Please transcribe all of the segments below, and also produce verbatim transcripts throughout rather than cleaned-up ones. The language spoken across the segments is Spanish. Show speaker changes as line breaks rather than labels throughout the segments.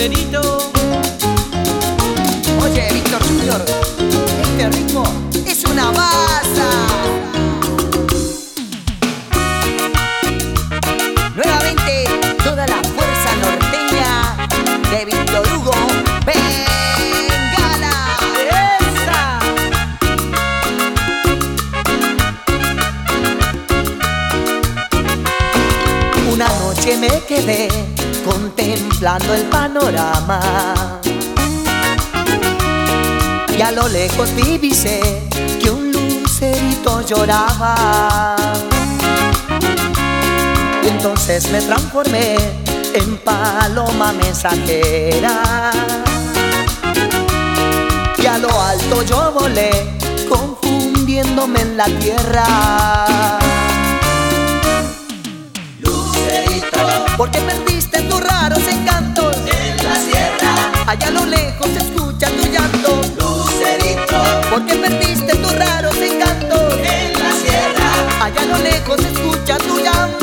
Lucerito.
Oye, Víctor Junior, este ritmo es una masa. Nuevamente, toda la fuerza norteña de Víctor Hugo Bengala.
¡Esa!
Una noche me quedé contemplando el panorama y a lo lejos divisé que un lucerito lloraba. Y entonces me transformé en paloma mensajera y a lo alto yo volé, confundiéndome en la tierra.
Lucerito,
¿por qué perdiste tus raros encantos?
en la sierra,
Allá a lo lejos se escucha tu llanto.
Lucerito,
¿Por qué perdiste tus raros encantos?
en la sierra,
Allá a lo lejos se escucha tu llanto.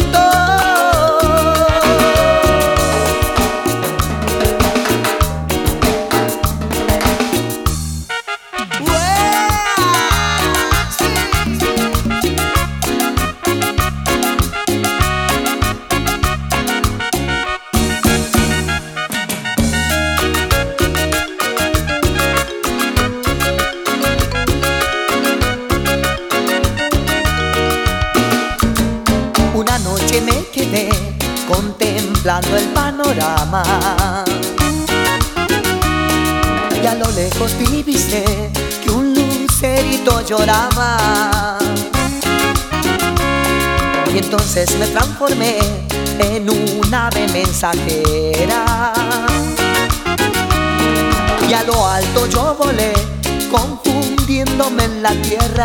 Una noche me quedé contemplando el panorama y a lo lejos divisé que un lucerito lloraba. Y entonces me transformé en un ave mensajera y a lo alto yo volé, confundiéndome en la tierra.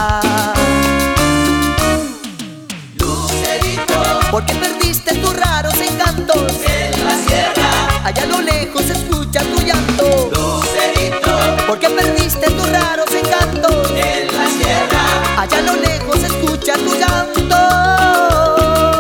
¿Por qué perdiste tus raros encantos?
en la sierra,
Allá a lo lejos se escucha tu llanto.
Lucerito,
¿Por qué perdiste tus raros encantos?
en la sierra,
Allá a lo lejos se escucha tu llanto.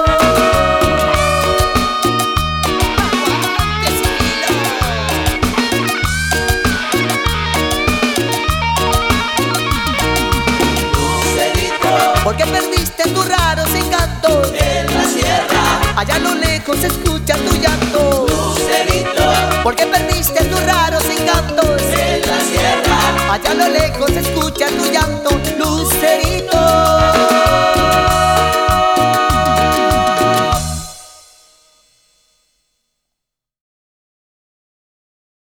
Lucerito,
¿Por qué perdiste tus raros encantos?
en la sierra,
Allá a lo lejos se escucha tu llanto.
Lucerito,
¿Por qué perdiste tus raros encantos?
en la sierra,
Allá a lo lejos se escucha tu llanto.